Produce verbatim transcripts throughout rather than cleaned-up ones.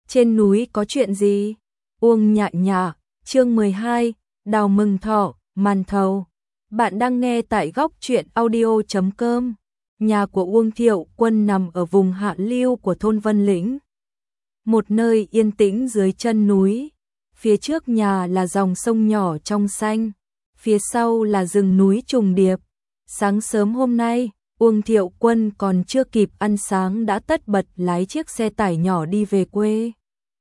Trên núi có chuyện gì? Uông Nhạ Nhạ, chương mười hai, Đào mừng thọ, màn thầu. Bạn đang nghe tại góc truyện audio chấm com. Nhà của Uông Thiệu Quân nằm ở vùng hạ lưu của thôn Vân Lĩnh, một nơi yên tĩnh dưới chân núi. Phía trước nhà là dòng sông nhỏ trong xanh, phía sau là rừng núi trùng điệp. Sáng sớm hôm nay, Uông Thiệu Quân còn chưa kịp ăn sáng đã tất bật lái chiếc xe tải nhỏ đi về quê.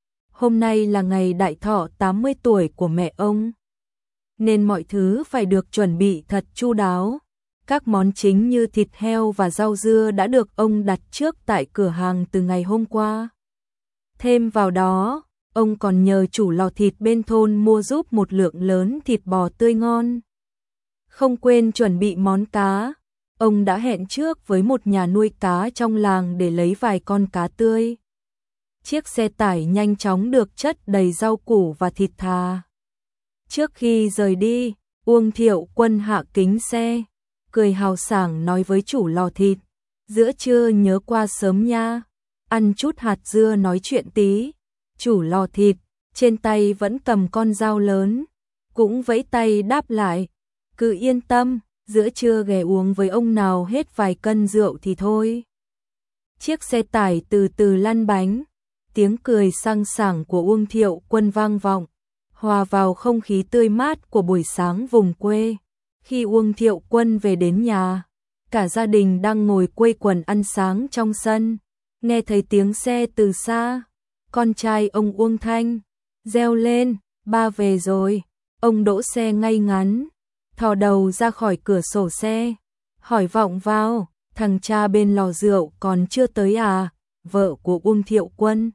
Hôm nay là ngày đại thọ tám mươi tuổi của mẹ ông, nên mọi thứ phải được chuẩn bị thật chu đáo. Các món chính như thịt heo và rau dưa đã được ông đặt trước tại cửa hàng từ ngày hôm qua. Thêm vào đó, ông còn nhờ chủ lò thịt bên thôn mua giúp một lượng lớn thịt bò tươi ngon. Không quên chuẩn bị món cá, ông đã hẹn trước với một nhà nuôi cá trong làng để lấy vài con cá tươi. Chiếc xe tải nhanh chóng được chất đầy rau củ và thịt thà. Trước khi rời đi, Uông Thiệu Quân hạ kính xe, cười hào sảng nói với chủ lò thịt: "Giữa trưa nhớ qua sớm nha, ăn chút hạt dưa nói chuyện tí." Chủ lò thịt trên tay vẫn cầm con dao lớn, cũng vẫy tay đáp lại: "Cứ yên tâm, giữa trưa ghé uống với ông nào hết vài cân rượu thì thôi." Chiếc xe tải từ từ lăn bánh, tiếng cười sang sảng của Uông Thiệu Quân vang vọng, hòa vào không khí tươi mát của buổi sáng vùng quê. Khi Uông Thiệu Quân về đến nhà, cả gia đình đang ngồi quây quần ăn sáng trong sân. Nghe thấy tiếng xe từ xa, con trai ông Uông Thanh reo lên: "Ba về rồi." Ông đỗ xe ngay ngắn, thò đầu ra khỏi cửa sổ xe, hỏi vọng vào: "Thằng cha bên lò rượu còn chưa tới à?" Vợ của Uông Thiệu Quân,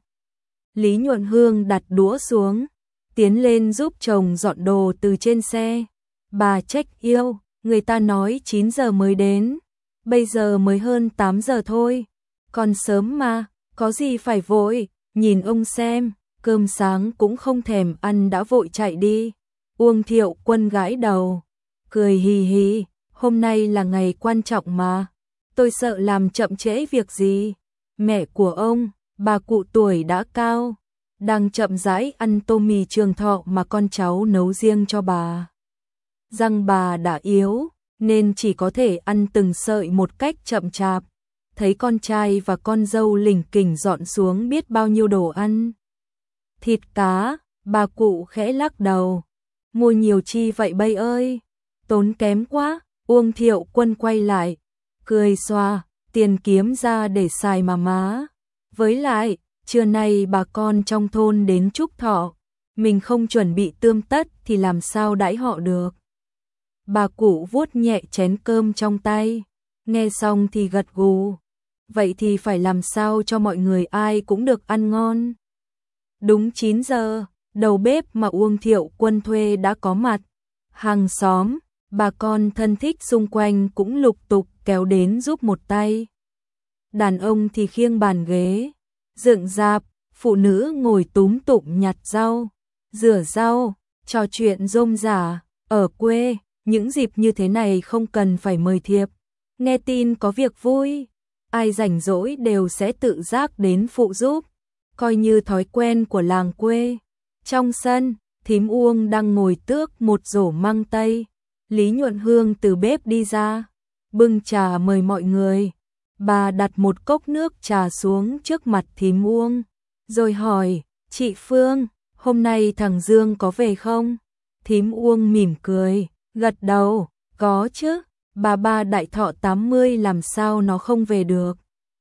Lý Nhuận Hương, đặt đũa xuống, tiến lên giúp chồng dọn đồ từ trên xe. "Bà trách yêu, người ta nói chín giờ mới đến, bây giờ mới hơn tám giờ thôi, còn sớm mà, có gì phải vội." Nhìn ông xem, cơm sáng cũng không thèm ăn đã vội chạy đi. Uông Thiệu Quân gãi đầu, cười hì hì: "Hôm nay là ngày quan trọng mà, tôi sợ làm chậm trễ việc gì." Mẹ của ông, bà cụ tuổi đã cao, đang chậm rãi ăn tô mì trường thọ mà con cháu nấu riêng cho bà. Răng bà đã yếu, nên chỉ có thể ăn từng sợi một cách chậm chạp. Thấy con trai và con dâu lỉnh kỉnh dọn xuống biết bao nhiêu đồ ăn, thịt cá, bà cụ khẽ lắc đầu: "Mua nhiều chi vậy bây ơi, tốn kém quá." Uông Thiệu Quân quay lại, cười xòa: "Tiền kiếm ra để xài mà má. Với lại, trưa nay bà con trong thôn đến chúc thọ, mình không chuẩn bị tươm tất thì làm sao đãi họ được." Bà cụ vuốt nhẹ chén cơm trong tay, nghe xong thì gật gù: "Vậy thì phải làm sao cho mọi người ai cũng được ăn ngon." Đúng chín giờ, đầu bếp mà Uông Thiệu Quân thuê đã có mặt. Hàng xóm, bà con thân thích xung quanh cũng lục tục kéo đến giúp một tay. Đàn ông thì khiêng bàn ghế, dựng rạp, phụ nữ ngồi túm tụm nhặt rau, rửa rau, trò chuyện rôm rả. Ở quê, những dịp như thế này không cần phải mời thiệp. Nghe tin có việc vui, ai rảnh rỗi đều sẽ tự giác đến phụ giúp, coi như thói quen của làng quê. Trong sân, thím Uông đang ngồi tước một rổ măng tây. Lý Nhuận Hương từ bếp đi ra, bưng trà mời mọi người. Bà đặt một cốc nước trà xuống trước mặt thím Uông, rồi hỏi: "Chị Phương, hôm nay thằng Dương có về không?" Thím Uông mỉm cười, gật đầu: "Có chứ, bà ba đại thọ tám mươi làm sao nó không về được.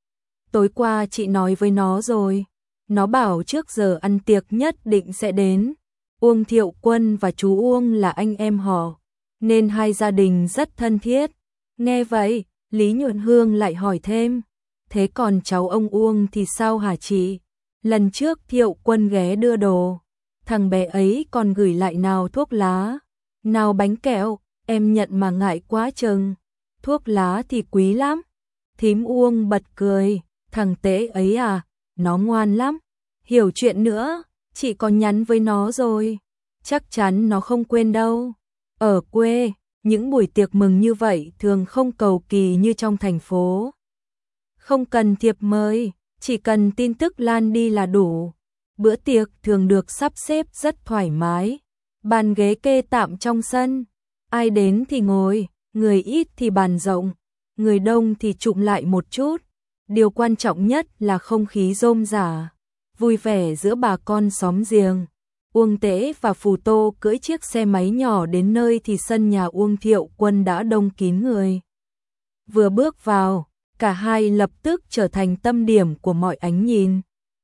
Tối qua chị nói với nó rồi, nó bảo trước giờ ăn tiệc nhất định sẽ đến." Uông Thiệu Quân và chú Uông là anh em họ, nên hai gia đình rất thân thiết. Nghe vậy, Lý Nhuận Hương lại hỏi thêm: "Thế còn cháu ông Uông thì sao hả chị? Lần trước Thiệu Quân ghé đưa đồ, thằng bé ấy còn gửi lại nào thuốc lá, nào bánh kẹo, em nhận mà ngại quá chừng. Thuốc lá thì quý lắm." Thím Uông bật cười: "Thằng Tế ấy à, nó ngoan lắm, hiểu chuyện nữa, chị có nhắn với nó rồi, chắc chắn nó không quên đâu." Ở quê, những buổi tiệc mừng như vậy thường không cầu kỳ như trong thành phố. Không cần thiệp mời, chỉ cần tin tức lan đi là đủ. Bữa tiệc thường được sắp xếp rất thoải mái, bàn ghế kê tạm trong sân, ai đến thì ngồi, người ít thì bàn rộng, người đông thì chụm lại một chút. Điều quan trọng nhất là không khí rôm rả, vui vẻ giữa bà con xóm giềng. Uông Tế và Phù Tô cưỡi chiếc xe máy nhỏ đến nơi thì sân nhà Uông Thiệu Quân đã đông kín người. Vừa bước vào, cả hai lập tức trở thành tâm điểm của mọi ánh nhìn.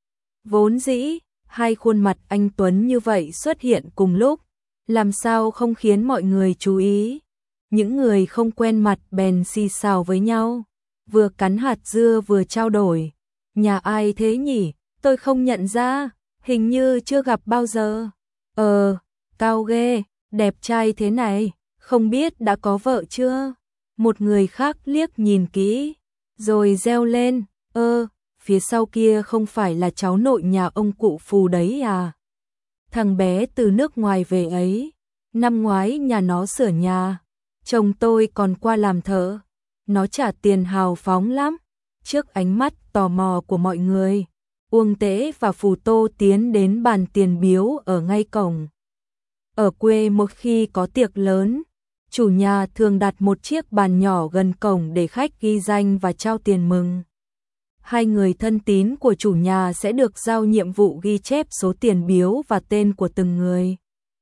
Vốn dĩ, hai khuôn mặt anh tuấn như vậy xuất hiện cùng lúc, làm sao không khiến mọi người chú ý. Những người không quen mặt bèn xì xào với nhau, vừa cắn hạt dưa vừa trao đổi. Nhà ai thế nhỉ? Tôi không nhận ra, hình như chưa gặp bao giờ. Ờ, cao ghê, đẹp trai thế này, không biết đã có vợ chưa? Một người khác liếc nhìn kỹ, rồi reo lên, ơ, phía sau kia không phải là cháu nội nhà ông cụ Phù đấy à? Thằng bé từ nước ngoài về ấy, năm ngoái nhà nó sửa nhà, chồng tôi còn qua làm thợ, nó trả tiền hào phóng lắm. Trước ánh mắt tò mò của mọi người, Uông Tế và Phù Tô tiến đến bàn tiền biếu ở ngay cổng. Ở quê một khi có tiệc lớn, chủ nhà thường đặt một chiếc bàn nhỏ gần cổng để khách ghi danh và trao tiền mừng. Hai người thân tín của chủ nhà sẽ được giao nhiệm vụ ghi chép số tiền biếu và tên của từng người.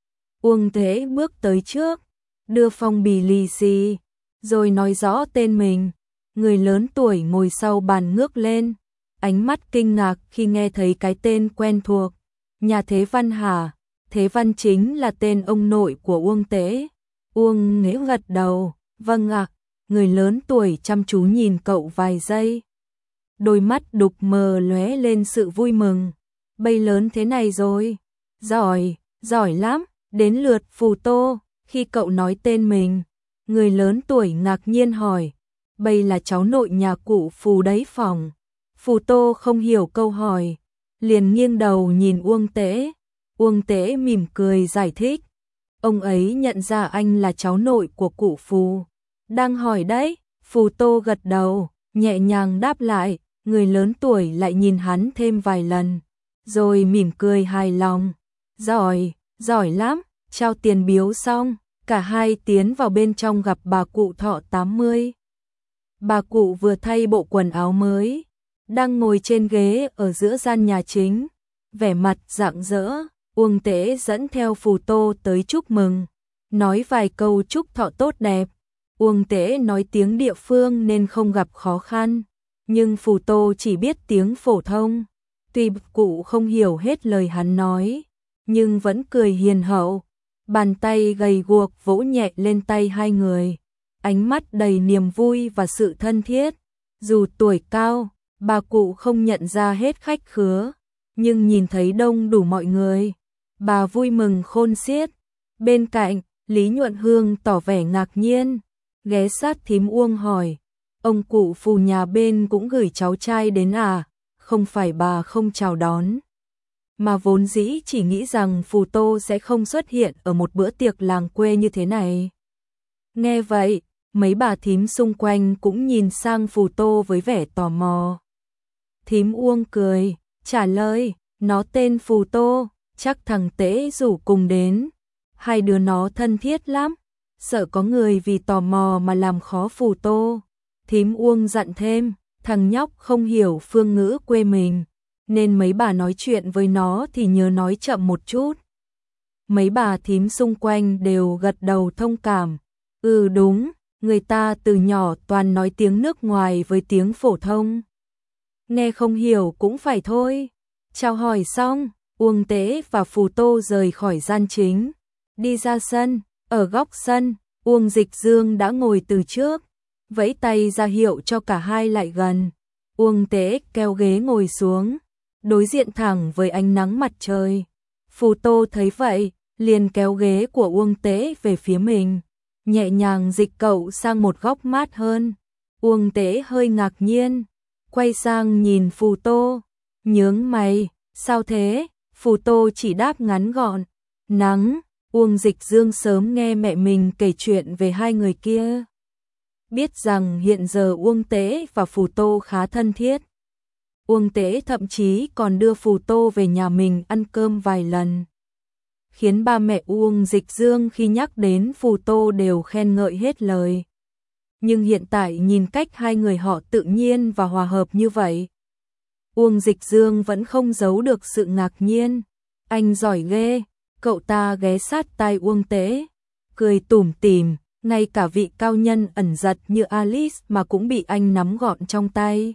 Uông Tế bước tới trước, đưa phong bì lì xì, rồi nói rõ tên mình. Người lớn tuổi ngồi sau bàn ngước lên, ánh mắt kinh ngạc khi nghe thấy cái tên quen thuộc. Nhà Thế Văn hả? Thế Văn chính là tên ông nội của Uông Tế. Uông Nghĩa gật đầu, vâng ạ. Người lớn tuổi chăm chú nhìn cậu vài giây. Đôi mắt đục mờ lóe lên sự vui mừng. Bây lớn thế này rồi. Giỏi, giỏi lắm. Đến lượt Phù Tô, khi cậu nói tên mình, người lớn tuổi ngạc nhiên hỏi, bây là cháu nội nhà cụ Phù đấy phòng. Phù Tô không hiểu câu hỏi, liền nghiêng đầu nhìn Uông Tế. Uông Tế mỉm cười giải thích, ông ấy nhận ra anh là cháu nội của cụ Phù. Đang hỏi đấy? Phù Tô gật đầu, nhẹ nhàng đáp lại. Người lớn tuổi lại nhìn hắn thêm vài lần, rồi mỉm cười hài lòng. Giỏi, giỏi lắm. Trao tiền biếu xong, cả hai tiến vào bên trong gặp bà cụ Thọ tám mươi. Bà cụ vừa thay bộ quần áo mới, đang ngồi trên ghế ở giữa gian nhà chính, vẻ mặt rạng rỡ. Uông Tế dẫn theo Phù Tô tới chúc mừng, nói vài câu chúc thọ tốt đẹp. Uông Tế nói tiếng địa phương nên không gặp khó khăn, nhưng Phù Tô chỉ biết tiếng phổ thông. Tuy cụ không hiểu hết lời hắn nói, nhưng vẫn cười hiền hậu. Bàn tay gầy guộc vỗ nhẹ lên tay hai người, ánh mắt đầy niềm vui và sự thân thiết. Dù tuổi cao, bà cụ không nhận ra hết khách khứa, nhưng nhìn thấy đông đủ mọi người, bà vui mừng khôn xiết. Bên cạnh, Lý Nhuận Hương tỏ vẻ ngạc nhiên, ghé sát thím Uông hỏi, ông cụ Phù nhà bên cũng gửi cháu trai đến à? Không phải bà không chào đón, mà vốn dĩ chỉ nghĩ rằng Phù Tô sẽ không xuất hiện ở một bữa tiệc làng quê như thế này. Nghe vậy, mấy bà thím xung quanh cũng nhìn sang Phù Tô với vẻ tò mò. Thím Uông cười, trả lời, nó tên Phù Tô, chắc thằng Tế rủ cùng đến. Hai đứa nó thân thiết lắm, sợ có người vì tò mò mà làm khó Phù Tô. Thím Uông dặn thêm, thằng nhóc không hiểu phương ngữ quê mình, nên mấy bà nói chuyện với nó thì nhớ nói chậm một chút. Mấy bà thím xung quanh đều gật đầu thông cảm. Ừ đúng, người ta từ nhỏ toàn nói tiếng nước ngoài với tiếng phổ thông, nghe không hiểu cũng phải thôi. Chào hỏi xong, Uông Tế và Phù Tô rời khỏi gian chính, đi ra sân. Ở góc sân, Uông Dịch Dương đã ngồi từ trước, vẫy tay ra hiệu cho cả hai lại gần. Uông Tế kéo ghế ngồi xuống, đối diện thẳng với ánh nắng mặt trời. Phù Tô thấy vậy, liền kéo ghế của Uông Tế về phía mình, nhẹ nhàng dịch cậu sang một góc mát hơn. Uông Tế hơi ngạc nhiên, quay sang nhìn Phù Tô, nhướng mày, sao thế? Phù Tô chỉ đáp ngắn gọn, nắng. Uông Dịch Dương sớm nghe mẹ mình kể chuyện về hai người kia, biết rằng hiện giờ Uông Tế và Phù Tô khá thân thiết. Uông Tế thậm chí còn đưa Phù Tô về nhà mình ăn cơm vài lần. Khiến ba mẹ Uông Dịch Dương khi nhắc đến Phù Tô đều khen ngợi hết lời. Nhưng hiện tại nhìn cách hai người họ tự nhiên và hòa hợp như vậy, Uông Dịch Dương vẫn không giấu được sự ngạc nhiên. Anh giỏi ghê, cậu ta ghé sát tai Uông Tế, cười tủm tỉm, ngay cả vị cao nhân ẩn giật như Alice mà cũng bị anh nắm gọn trong tay.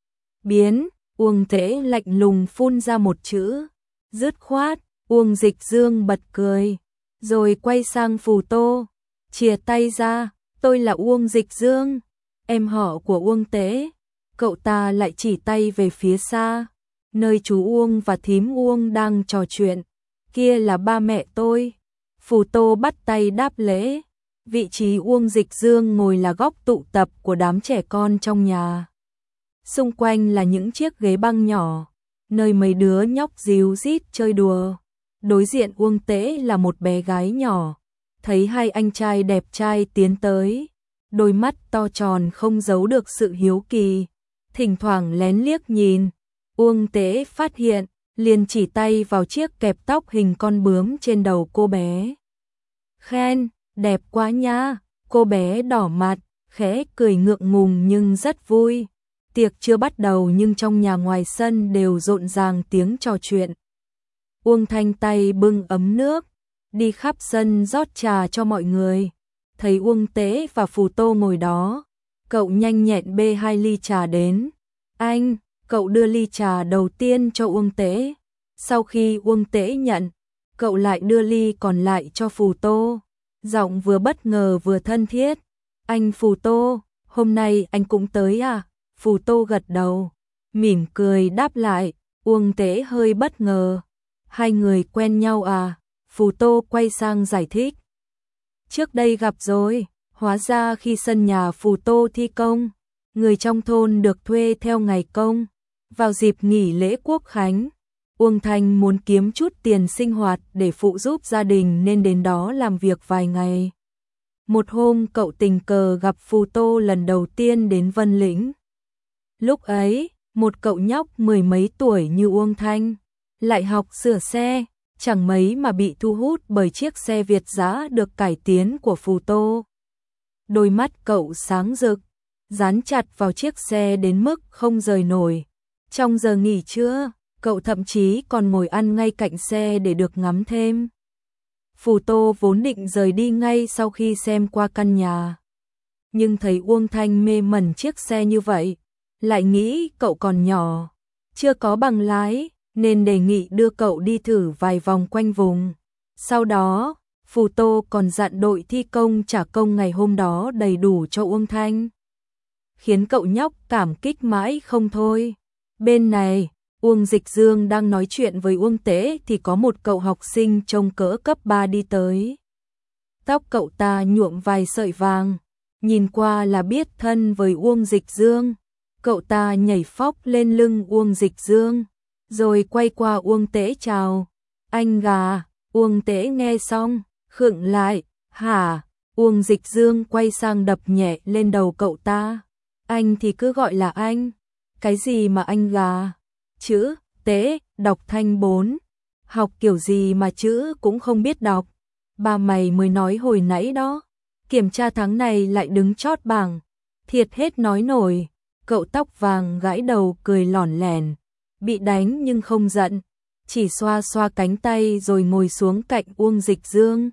Biến, Uông Tế lạnh lùng phun ra một chữ, dứt khoát. Uông Dịch Dương bật cười, rồi quay sang Phù Tô, chìa tay ra, tôi là Uông Dịch Dương, em họ của Uông Tế. Cậu ta lại chỉ tay về phía xa, nơi chú Uông và thím Uông đang trò chuyện, kia là ba mẹ tôi. Phù Tô bắt tay đáp lễ, vị trí Uông Dịch Dương ngồi là góc tụ tập của đám trẻ con trong nhà. Xung quanh là những chiếc ghế băng nhỏ, nơi mấy đứa nhóc díu dít chơi đùa. Đối diện Uông Tế là một bé gái nhỏ, thấy hai anh trai đẹp trai tiến tới, đôi mắt to tròn không giấu được sự hiếu kỳ, thỉnh thoảng lén liếc nhìn. Uông Tế phát hiện, liền chỉ tay vào chiếc kẹp tóc hình con bướm trên đầu cô bé. Khen, đẹp quá nha, cô bé đỏ mặt, khẽ cười ngượng ngùng nhưng rất vui. Tiệc chưa bắt đầu nhưng trong nhà ngoài sân đều rộn ràng tiếng trò chuyện. Uông Thanh tay bưng ấm nước, đi khắp sân rót trà cho mọi người. Thấy Uông Tế và Phù Tô ngồi đó, cậu nhanh nhẹn bê hai ly trà đến. Anh, cậu đưa ly trà đầu tiên cho Uông Tế. Sau khi Uông Tế nhận, cậu lại đưa ly còn lại cho Phù Tô. Giọng vừa bất ngờ vừa thân thiết. Anh Phù Tô, hôm nay anh cũng tới à? Phù Tô gật đầu, mỉm cười đáp lại. Uông Tế hơi bất ngờ. Hai người quen nhau à? Phù Tô quay sang giải thích. Trước đây gặp rồi, hóa ra khi sân nhà Phù Tô thi công, người trong thôn được thuê theo ngày công. Vào dịp nghỉ lễ Quốc Khánh, Uông Thanh muốn kiếm chút tiền sinh hoạt để phụ giúp gia đình nên đến đó làm việc vài ngày. Một hôm cậu tình cờ gặp Phù Tô lần đầu tiên đến Vân Lĩnh. Lúc ấy, một cậu nhóc mười mấy tuổi như Uông Thanh, lại học sửa xe, chẳng mấy mà bị thu hút bởi chiếc xe Việt dã được cải tiến của Phù Tô. Đôi mắt cậu sáng rực, dán chặt vào chiếc xe đến mức không rời nổi. Trong giờ nghỉ trưa, cậu thậm chí còn ngồi ăn ngay cạnh xe để được ngắm thêm. Phù Tô vốn định rời đi ngay sau khi xem qua căn nhà, nhưng thấy Uông Thanh mê mẩn chiếc xe như vậy, lại nghĩ cậu còn nhỏ, chưa có bằng lái, nên đề nghị đưa cậu đi thử vài vòng quanh vùng. Sau đó, Phù Tô còn dặn đội thi công trả công ngày hôm đó đầy đủ cho Uông Thanh, khiến cậu nhóc cảm kích mãi không thôi. Bên này, Uông Dịch Dương đang nói chuyện với Uông Tế thì có một cậu học sinh trông cỡ cấp ba đi tới. Tóc cậu ta nhuộm vài sợi vàng, nhìn qua là biết thân với Uông Dịch Dương. Cậu ta nhảy phóc lên lưng Uông Dịch Dương, rồi quay qua Uông Tế chào. Anh gà. Uông Tế nghe xong, khựng lại. Hả? Uông Dịch Dương quay sang đập nhẹ lên đầu cậu ta. Anh thì cứ gọi là anh. Cái gì mà anh gà? Chữ Tế, đọc thanh bốn. Học kiểu gì mà chữ cũng không biết đọc. Ba mày mới nói hồi nãy đó. Kiểm tra tháng này lại đứng chót bảng. Thiệt hết nói nổi. Cậu tóc vàng gãi đầu cười lỏn lẻn. Bị đánh nhưng không giận, chỉ xoa xoa cánh tay rồi ngồi xuống cạnh Uông Dịch Dương.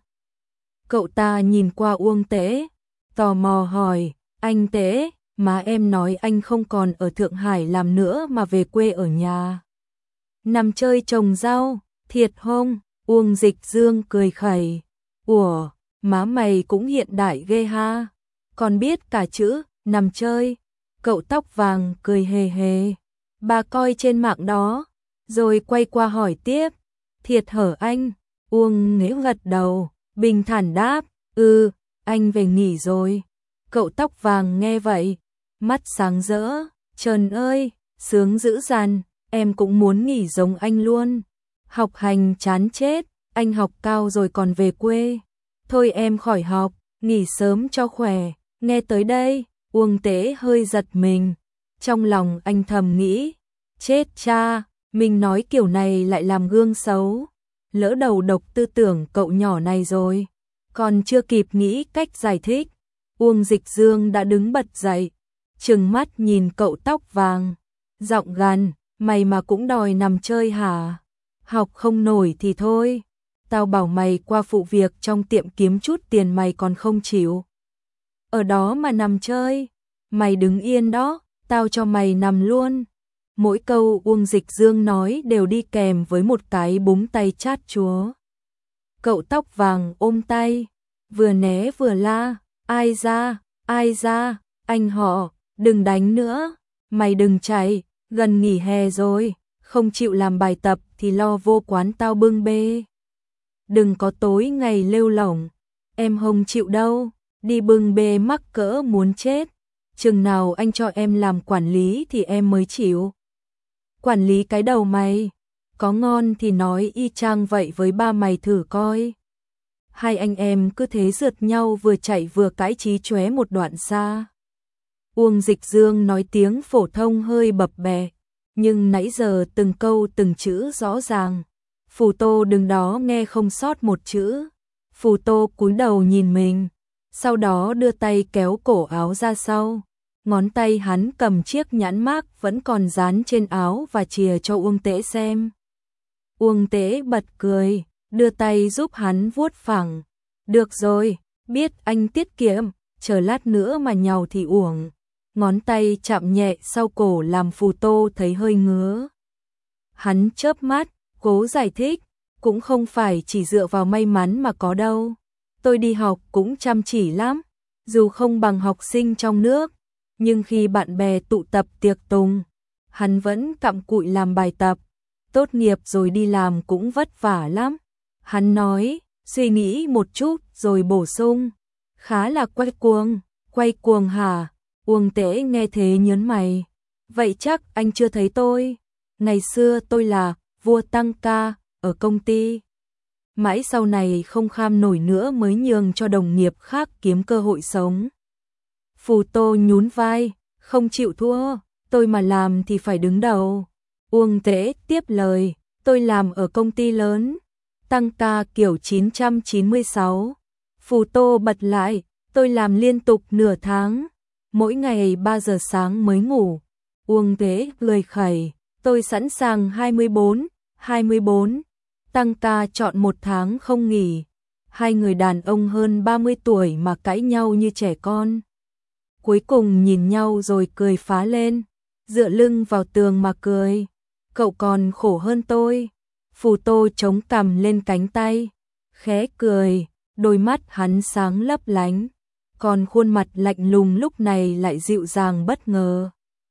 Cậu ta nhìn qua Uông Tế, tò mò hỏi, anh Tế, má em nói anh không còn ở Thượng Hải làm nữa mà về quê ở nhà nằm chơi trồng rau, thiệt không? Uông Dịch Dương cười khẩy, ủa, má mày cũng hiện đại ghê ha, còn biết cả chữ nằm chơi. Cậu tóc vàng cười hề hề, bà coi trên mạng đó, rồi quay qua hỏi tiếp, thiệt hở anh? Uông Nghĩa gật đầu, bình thản đáp, ừ, anh về nghỉ rồi. Cậu tóc vàng nghe vậy, mắt sáng rỡ, Trần ơi, sướng dữ dằn, em cũng muốn nghỉ giống anh luôn. Học hành chán chết, anh học cao rồi còn về quê. Thôi em khỏi học, nghỉ sớm cho khỏe. Nghe tới đây, Uông Tế hơi giật mình. Trong lòng anh thầm nghĩ, Chết cha, mình nói kiểu này lại làm gương xấu. Lỡ đầu độc tư tưởng cậu nhỏ này rồi. Còn chưa kịp nghĩ cách giải thích, Uông Dịch Dương đã đứng bật dậy, trừng mắt nhìn cậu tóc vàng, giọng gằn, mày mà cũng đòi nằm chơi hả? Học không nổi thì thôi, tao bảo mày qua phụ việc trong tiệm kiếm chút tiền mày còn không chịu. Ở đó mà nằm chơi, mày đứng yên đó, tao cho mày nằm luôn. Mỗi câu Uông Dịch Dương nói đều đi kèm với một cái búng tay chát chúa. Cậu tóc vàng ôm tay, vừa né vừa la, ai ra, ai ra, anh họ, đừng đánh nữa, mày đừng chạy, gần nghỉ hè rồi, không chịu làm bài tập thì lo vô quán tao bưng bê. Đừng có tối ngày lêu lỏng, em không chịu đâu, đi bưng bê mắc cỡ muốn chết, chừng nào anh cho em làm quản lý thì em mới chịu. Quản lý cái đầu mày, có ngon thì nói y chang vậy với ba mày thử coi. Hai anh em cứ thế rượt nhau vừa chạy vừa cãi chí chóe một đoạn xa. Uông Dịch Dương nói tiếng phổ thông hơi bập bẹ, nhưng nãy giờ từng câu từng chữ rõ ràng. Phù Tô đứng đó nghe không sót một chữ. Phù Tô cúi đầu nhìn mình, sau đó đưa tay kéo cổ áo ra sau. Ngón tay hắn cầm chiếc nhãn mác vẫn còn dán trên áo và chìa cho Uông Tế xem. Uông Tế bật cười, đưa tay giúp hắn vuốt phẳng. Được rồi, biết anh tiết kiệm, chờ lát nữa mà nhàu thì uổng. Ngón tay chạm nhẹ sau cổ làm Phù Tô thấy hơi ngứa. Hắn chớp mắt, cố giải thích, cũng không phải chỉ dựa vào may mắn mà có đâu. Tôi đi học cũng chăm chỉ lắm, dù không bằng học sinh trong nước, nhưng khi bạn bè tụ tập tiệc tùng, hắn vẫn cặm cụi làm bài tập. Tốt nghiệp rồi đi làm cũng vất vả lắm. Hắn nói, suy nghĩ một chút rồi bổ sung, khá là quay cuồng. Quay cuồng hả? Uông Tế nghe thế nhớn mày. Vậy chắc anh chưa thấy tôi. Ngày xưa tôi là vua tăng ca ở công ty. Mãi sau này không kham nổi nữa mới nhường cho đồng nghiệp khác kiếm cơ hội sống. Phù Tô nhún vai, không chịu thua, tôi mà làm thì phải đứng đầu. Uông Tế tiếp lời, tôi làm ở công ty lớn, tăng ca kiểu chín trăm chín mươi sáu. Phù Tô bật lại, tôi làm liên tục nửa tháng, mỗi ngày ba giờ sáng mới ngủ. Uông Tế cười khẩy, tôi sẵn sàng hai mươi bốn, hai mươi bốn, tăng ca chọn một tháng không nghỉ. Hai người đàn ông hơn ba mươi tuổi mà cãi nhau như trẻ con. Cuối cùng nhìn nhau rồi cười phá lên, dựa lưng vào tường mà cười. Cậu còn khổ hơn tôi. Phù Tô chống cằm lên cánh tay, khẽ cười, đôi mắt hắn sáng lấp lánh, còn khuôn mặt lạnh lùng lúc này lại dịu dàng bất ngờ.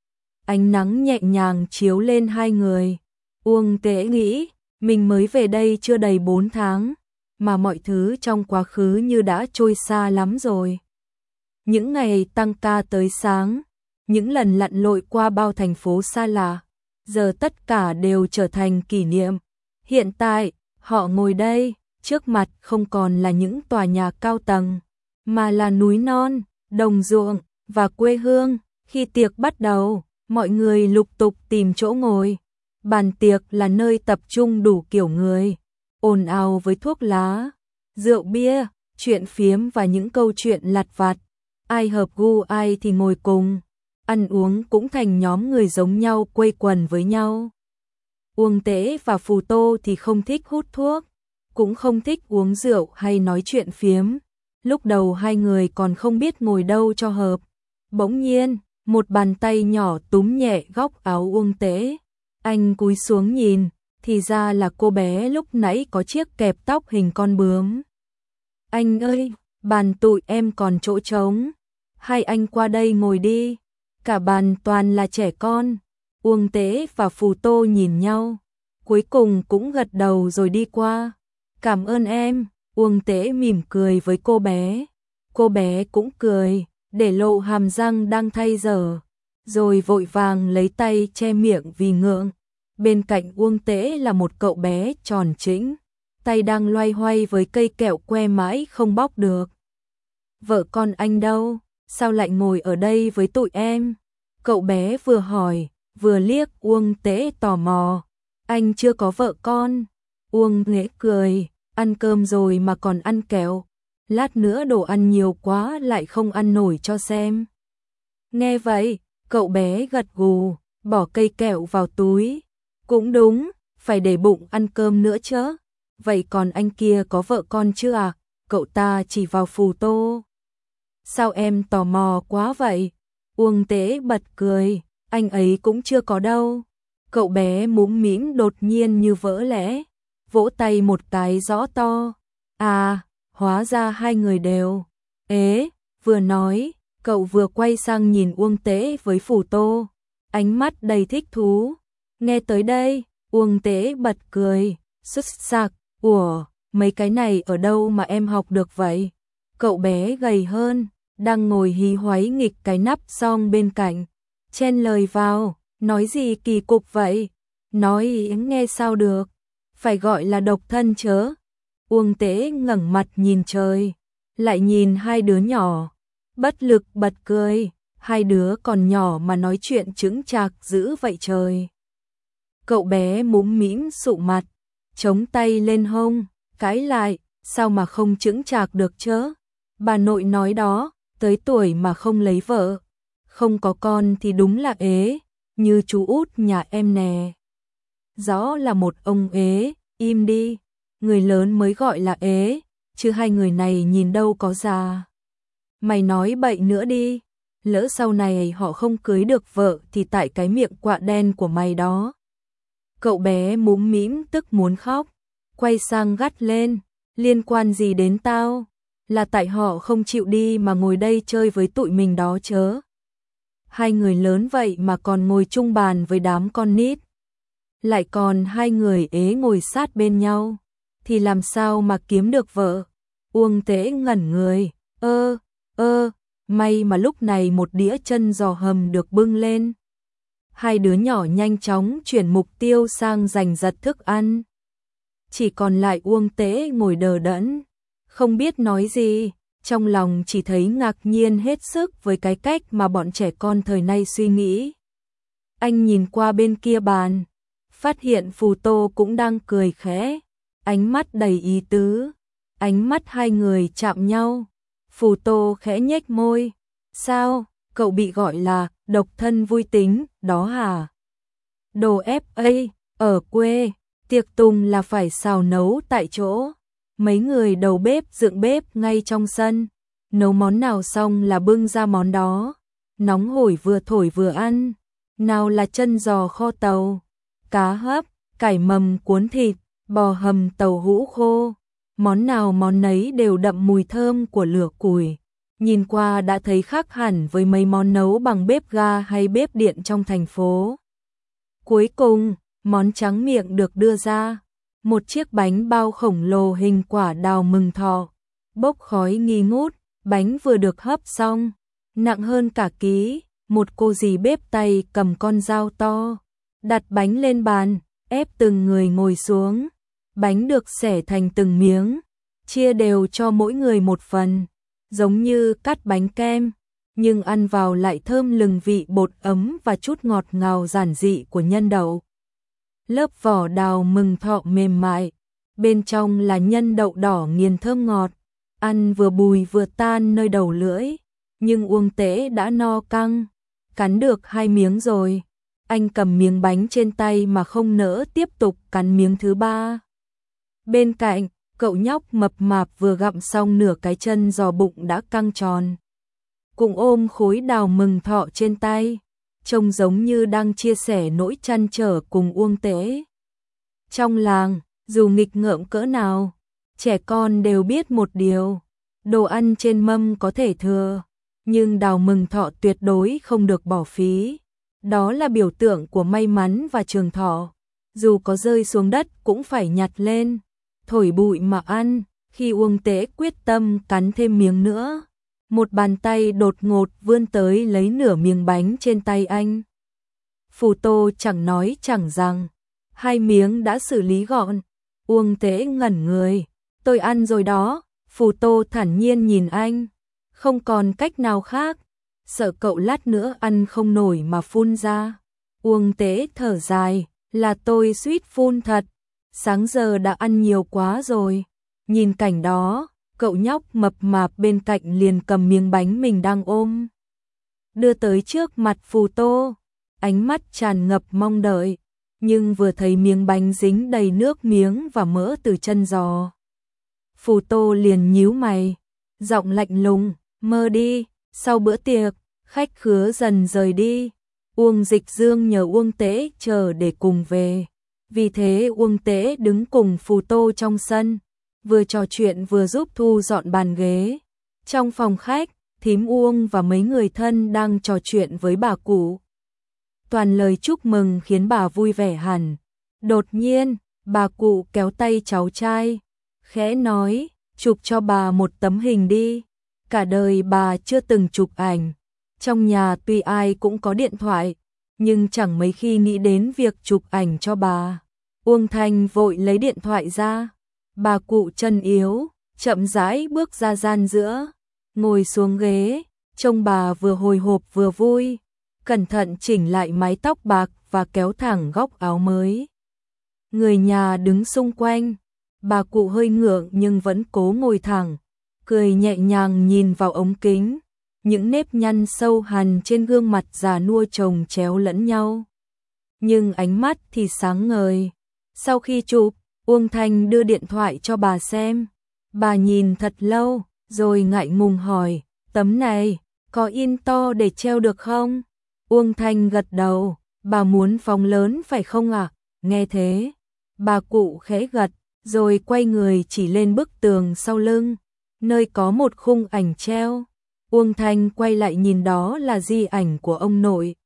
Ánh nắng nhẹ nhàng chiếu lên hai người. Uông Tế nghĩ, mình mới về đây chưa đầy bốn tháng, mà mọi thứ trong quá khứ như đã trôi xa lắm rồi. Những ngày tăng ca tới sáng, những lần lặn lội qua bao thành phố xa lạ, giờ tất cả đều trở thành kỷ niệm. Hiện tại, họ ngồi đây, trước mặt không còn là những tòa nhà cao tầng, mà là núi non, đồng ruộng và quê hương. Khi tiệc bắt đầu, mọi người lục tục tìm chỗ ngồi. Bàn tiệc là nơi tập trung đủ kiểu người, ồn ào với thuốc lá, rượu bia, chuyện phiếm và những câu chuyện lặt vặt. Ai hợp gu ai thì ngồi cùng, ăn uống cũng thành nhóm người giống nhau quây quần với nhau. Uông Tế và Phù Tô thì không thích hút thuốc, cũng không thích uống rượu hay nói chuyện phiếm. Lúc đầu hai người còn không biết ngồi đâu cho hợp. Bỗng nhiên, một bàn tay nhỏ túm nhẹ góc áo Uông Tế. Anh cúi xuống nhìn, thì ra là cô bé lúc nãy có chiếc kẹp tóc hình con bướm. Anh ơi, bàn tụi em còn chỗ trống, hai anh qua đây ngồi đi. Cả bàn toàn là trẻ con. Uông Tế và Phù Tô nhìn nhau, cuối cùng cũng gật đầu rồi đi qua. Cảm ơn em. Uông Tế mỉm cười với cô bé. Cô bé cũng cười, để lộ hàm răng đang thay dở, rồi vội vàng lấy tay che miệng vì ngượng. Bên cạnh Uông Tế là một cậu bé tròn trĩnh, tay đang loay hoay với cây kẹo que mãi không bóc được. Vợ con anh đâu, sao lại ngồi ở đây với tụi em? Cậu bé vừa hỏi, vừa liếc Uông Tế tò mò. Anh chưa có vợ con. Uông Nghệ cười, ăn cơm rồi mà còn ăn kẹo. Lát nữa đồ ăn nhiều quá lại không ăn nổi cho xem. Nghe vậy, cậu bé gật gù, bỏ cây kẹo vào túi. Cũng đúng, phải để bụng ăn cơm nữa chứ. Vậy còn anh kia có vợ con chưa à? Cậu ta chỉ vào Phù Tô. Sao em tò mò quá vậy? Uông Tế bật cười, anh ấy cũng chưa có đâu. Cậu bé mũm mĩm đột nhiên như vỡ lẽ, vỗ tay một cái rõ to. À, hóa ra hai người đều. Ế, vừa nói, cậu vừa quay sang nhìn Uông Tế với Phù Tô, ánh mắt đầy thích thú. Nghe tới đây, Uông Tế bật cười, xuất sắc. Ủa, mấy cái này ở đâu mà em học được vậy? Cậu bé gầy hơn, đang ngồi hí hoáy nghịch cái nắp xong bên cạnh, chen lời vào, nói gì kỳ cục vậy? Nói nghe sao được, phải gọi là độc thân chớ. Uông Tế ngẩng mặt nhìn trời, lại nhìn hai đứa nhỏ, bất lực bật cười, hai đứa còn nhỏ mà nói chuyện chững chạc dữ vậy trời. Cậu bé múm mĩm sụ mặt, chống tay lên hông, cãi lại, sao mà không chững chạc được chớ? Bà nội nói đó, tới tuổi mà không lấy vợ, không có con thì đúng là ế, như chú út nhà em nè. Rõ là một ông ế, im đi, người lớn mới gọi là ế, chứ hai người này nhìn đâu có già. Mày nói bậy nữa đi, lỡ sau này họ không cưới được vợ thì tại cái miệng quạ đen của mày đó. Cậu bé múm mĩm tức muốn khóc, quay sang gắt lên, liên quan gì đến tao? Là tại họ không chịu đi mà ngồi đây chơi với tụi mình đó chớ. Hai người lớn vậy mà còn ngồi chung bàn với đám con nít. Lại còn hai người ế ngồi sát bên nhau, thì làm sao mà kiếm được vợ? Uông Tế ngẩn người, ơ, ơ, may mà lúc này một đĩa chân giò hầm được bưng lên. Hai đứa nhỏ nhanh chóng chuyển mục tiêu sang giành giật thức ăn. Chỉ còn lại Uông Tế ngồi đờ đẫn, không biết nói gì, trong lòng chỉ thấy ngạc nhiên hết sức với cái cách mà bọn trẻ con thời nay suy nghĩ. Anh nhìn qua bên kia bàn, phát hiện Phù Tô cũng đang cười khẽ, ánh mắt đầy ý tứ. Ánh mắt hai người chạm nhau, Phù Tô khẽ nhếch môi. Sao, cậu bị gọi là độc thân vui tính, đó hả? Đồ ép a, ở quê, tiệc tùng là phải xào nấu tại chỗ. Mấy người đầu bếp dựng bếp ngay trong sân, nấu món nào xong là bưng ra món đó. Nóng hổi vừa thổi vừa ăn, nào là chân giò kho tàu, cá hấp, cải mầm cuốn thịt, bò hầm tàu hũ khô. Món nào món nấy đều đậm mùi thơm của lửa củi, nhìn qua đã thấy khác hẳn với mấy món nấu bằng bếp ga hay bếp điện trong thành phố. Cuối cùng, món tráng miệng được đưa ra, một chiếc bánh bao khổng lồ hình quả đào mừng thọ, bốc khói nghi ngút, bánh vừa được hấp xong, nặng hơn cả ký, một cô dì bếp tay cầm con dao to, đặt bánh lên bàn, ép từng người ngồi xuống. Bánh được xẻ thành từng miếng, chia đều cho mỗi người một phần, giống như cắt bánh kem, nhưng ăn vào lại thơm lừng vị bột ấm và chút ngọt ngào giản dị của nhân đậu. Lớp vỏ đào mừng thọ mềm mại, bên trong là nhân đậu đỏ nghiền thơm ngọt, ăn vừa bùi vừa tan nơi đầu lưỡi, nhưng Uông Tế đã no căng, cắn được hai miếng rồi. Anh cầm miếng bánh trên tay mà không nỡ tiếp tục cắn miếng thứ ba. Bên cạnh, cậu nhóc mập mạp vừa gặm xong nửa cái chân giò bụng đã căng tròn, cũng ôm khối đào mừng thọ trên tay, trông giống như đang chia sẻ nỗi trăn trở cùng Uông Tế. Trong làng, dù nghịch ngợm cỡ nào, trẻ con đều biết một điều, đồ ăn trên mâm có thể thừa, nhưng đào mừng thọ tuyệt đối không được bỏ phí. Đó là biểu tượng của may mắn và trường thọ, dù có rơi xuống đất cũng phải nhặt lên, thổi bụi mà ăn. Khi Uông Tế quyết tâm cắn thêm miếng nữa, một bàn tay đột ngột vươn tới lấy nửa miếng bánh trên tay anh. Phù Tô chẳng nói chẳng rằng, hai miếng đã xử lý gọn. Uông Tế ngẩn người, tôi ăn rồi đó. Phù Tô thản nhiên nhìn anh, không còn cách nào khác, sợ cậu lát nữa ăn không nổi mà phun ra. Uông Tế thở dài, là tôi suýt phun thật, sáng giờ đã ăn nhiều quá rồi. Nhìn cảnh đó, cậu nhóc mập mạp bên cạnh liền cầm miếng bánh mình đang ôm, đưa tới trước mặt Phù Tô, ánh mắt tràn ngập mong đợi, nhưng vừa thấy miếng bánh dính đầy nước miếng và mỡ từ chân giò, Phù Tô liền nhíu mày, giọng lạnh lùng, mơ đi. Sau bữa tiệc, khách khứa dần rời đi, Uông Dịch Dương nhờ Uông Tế chờ để cùng về. Vì thế Uông Tế đứng cùng Phù Tô trong sân, vừa trò chuyện vừa giúp thu dọn bàn ghế. Trong phòng khách, thím Uông và mấy người thân đang trò chuyện với bà cụ. Toàn lời chúc mừng khiến bà vui vẻ hẳn. Đột nhiên, bà cụ kéo tay cháu trai, khẽ nói, chụp cho bà một tấm hình đi. Cả đời bà chưa từng chụp ảnh. Trong nhà tuy ai cũng có điện thoại, nhưng chẳng mấy khi nghĩ đến việc chụp ảnh cho bà. Uông Thanh vội lấy điện thoại ra. Bà cụ chân yếu, chậm rãi bước ra gian giữa, ngồi xuống ghế, trông bà vừa hồi hộp vừa vui, cẩn thận chỉnh lại mái tóc bạc và kéo thẳng góc áo mới. Người nhà đứng xung quanh, bà cụ hơi ngượng nhưng vẫn cố ngồi thẳng, cười nhẹ nhàng nhìn vào ống kính, những nếp nhăn sâu hằn trên gương mặt già nua chồng chéo lẫn nhau. Nhưng ánh mắt thì sáng ngời. Sau khi chụp, Uông Thanh đưa điện thoại cho bà xem. Bà nhìn thật lâu, rồi ngại ngùng hỏi, tấm này, có in to để treo được không? Uông Thanh gật đầu, bà muốn phóng lớn phải không ạ? À? Nghe thế, bà cụ khẽ gật, rồi quay người chỉ lên bức tường sau lưng, nơi có một khung ảnh treo. Uông Thanh quay lại nhìn đó là di ảnh của ông nội.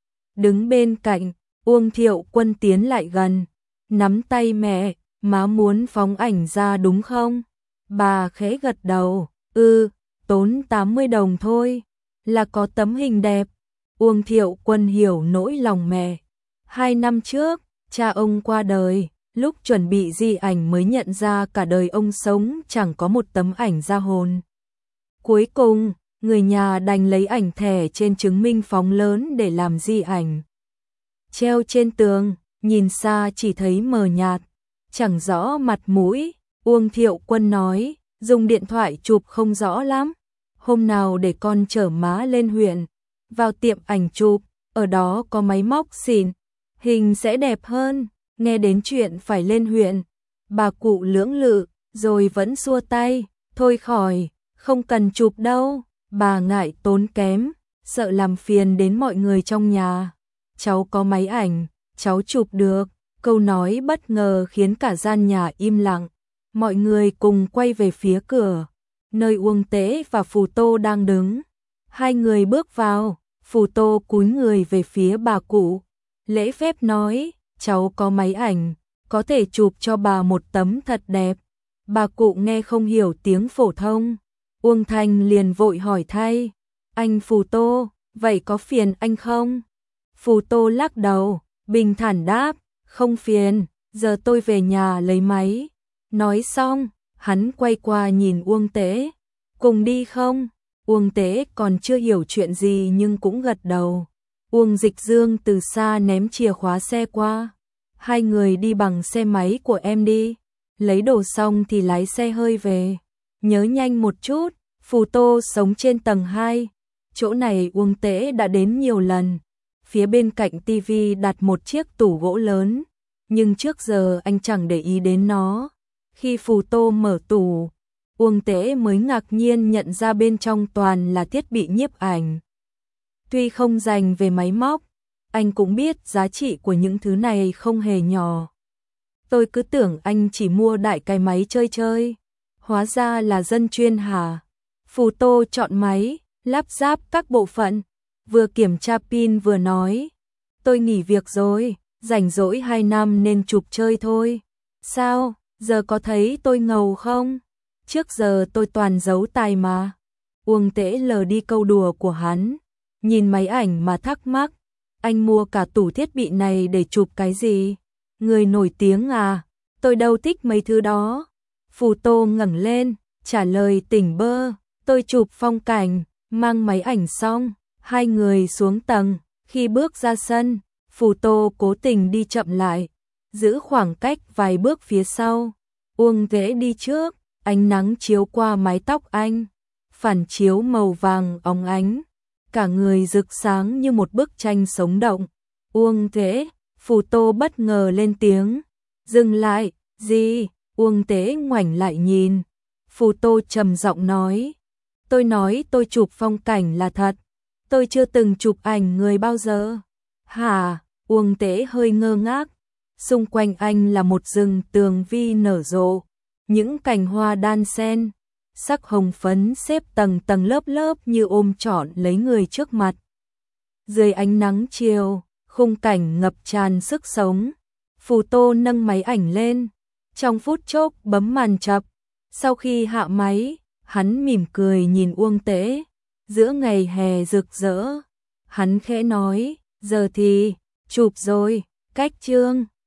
Đứng bên cạnh, Uông Thiệu Quân tiến lại gần, nắm tay mẹ, má muốn phóng ảnh ra đúng không? Bà khẽ gật đầu, ừ, tốn tám mươi đồng thôi, là có tấm hình đẹp. Uông Thiệu Quân hiểu nỗi lòng mẹ. Hai năm trước, cha ông qua đời, lúc chuẩn bị di ảnh mới nhận ra cả đời ông sống chẳng có một tấm ảnh ra hồn. Cuối cùng, người nhà đành lấy ảnh thẻ trên chứng minh phóng lớn để làm di ảnh. Treo trên tường, nhìn xa chỉ thấy mờ nhạt, chẳng rõ mặt mũi. Uông Thiệu Quân nói, dùng điện thoại chụp không rõ lắm. Hôm nào để con chở má lên huyện, vào tiệm ảnh chụp, ở đó có máy móc xịn, hình sẽ đẹp hơn. Nghe đến chuyện phải lên huyện, bà cụ lưỡng lự, rồi vẫn xua tay, thôi khỏi, không cần chụp đâu. Bà ngại tốn kém, sợ làm phiền đến mọi người trong nhà. Cháu có máy ảnh, cháu chụp được. Câu nói bất ngờ khiến cả gian nhà im lặng. Mọi người cùng quay về phía cửa, nơi Uông Tế và Phù Tô đang đứng. Hai người bước vào, Phù Tô cúi người về phía bà cụ, lễ phép nói, cháu có máy ảnh, có thể chụp cho bà một tấm thật đẹp. Bà cụ nghe không hiểu tiếng phổ thông. Uông Thanh liền vội hỏi thay, anh Phù Tô, vậy có phiền anh không? Phù Tô lắc đầu, bình thản đáp, không phiền, giờ tôi về nhà lấy máy. Nói xong, hắn quay qua nhìn Uông Tế, cùng đi không? Uông Tế còn chưa hiểu chuyện gì nhưng cũng gật đầu. Uông Dịch Dương từ xa ném chìa khóa xe qua, hai người đi bằng xe máy của em đi, lấy đồ xong thì lái xe hơi về. Nhớ nhanh một chút, Phù Tô sống trên tầng hai, chỗ này Uông Tế đã đến nhiều lần. Phía bên cạnh tivi đặt một chiếc tủ gỗ lớn, nhưng trước giờ anh chẳng để ý đến nó. Khi Phù Tô mở tủ, Uông Tế mới ngạc nhiên nhận ra bên trong toàn là thiết bị nhiếp ảnh. Tuy không dành về máy móc, anh cũng biết giá trị của những thứ này không hề nhỏ. Tôi cứ tưởng anh chỉ mua đại cái máy chơi chơi, hóa ra là dân chuyên hả? Phù Tô chọn máy, lắp ráp các bộ phận, vừa kiểm tra pin vừa nói, tôi nghỉ việc rồi, rảnh rỗi hai năm nên chụp chơi thôi. Sao, giờ có thấy tôi ngầu không? Trước giờ tôi toàn giấu tài mà. Uông Tế lờ đi câu đùa của hắn, nhìn máy ảnh mà thắc mắc, anh mua cả tủ thiết bị này để chụp cái gì? Người nổi tiếng à? Tôi đâu thích mấy thứ đó. Phù Tô ngẩng lên, trả lời tỉnh bơ, tôi chụp phong cảnh. Mang máy ảnh xong, hai người xuống tầng, khi bước ra sân, Phù Tô cố tình đi chậm lại, giữ khoảng cách vài bước phía sau. Uông Tế đi trước, ánh nắng chiếu qua mái tóc anh, phản chiếu màu vàng óng ánh, cả người rực sáng như một bức tranh sống động. Uông Tế, Phù Tô bất ngờ lên tiếng. Dừng lại, gì? Uông Tế ngoảnh lại nhìn. Phù Tô trầm giọng nói. Tôi nói tôi chụp phong cảnh là thật. Tôi chưa từng chụp ảnh người bao giờ. Hả? Uông Tế hơi ngơ ngác. Xung quanh anh là một rừng tường vi nở rộ. Những cành hoa đan xen, sắc hồng phấn xếp tầng tầng lớp lớp như ôm trọn lấy người trước mặt. Dưới ánh nắng chiều, khung cảnh ngập tràn sức sống. Phù Tô nâng máy ảnh lên, trong phút chốc bấm màn chập. Sau khi hạ máy, hắn mỉm cười nhìn Uông Tế. Giữa ngày hè rực rỡ, hắn khẽ nói, giờ thì chụp rồi, cách chương.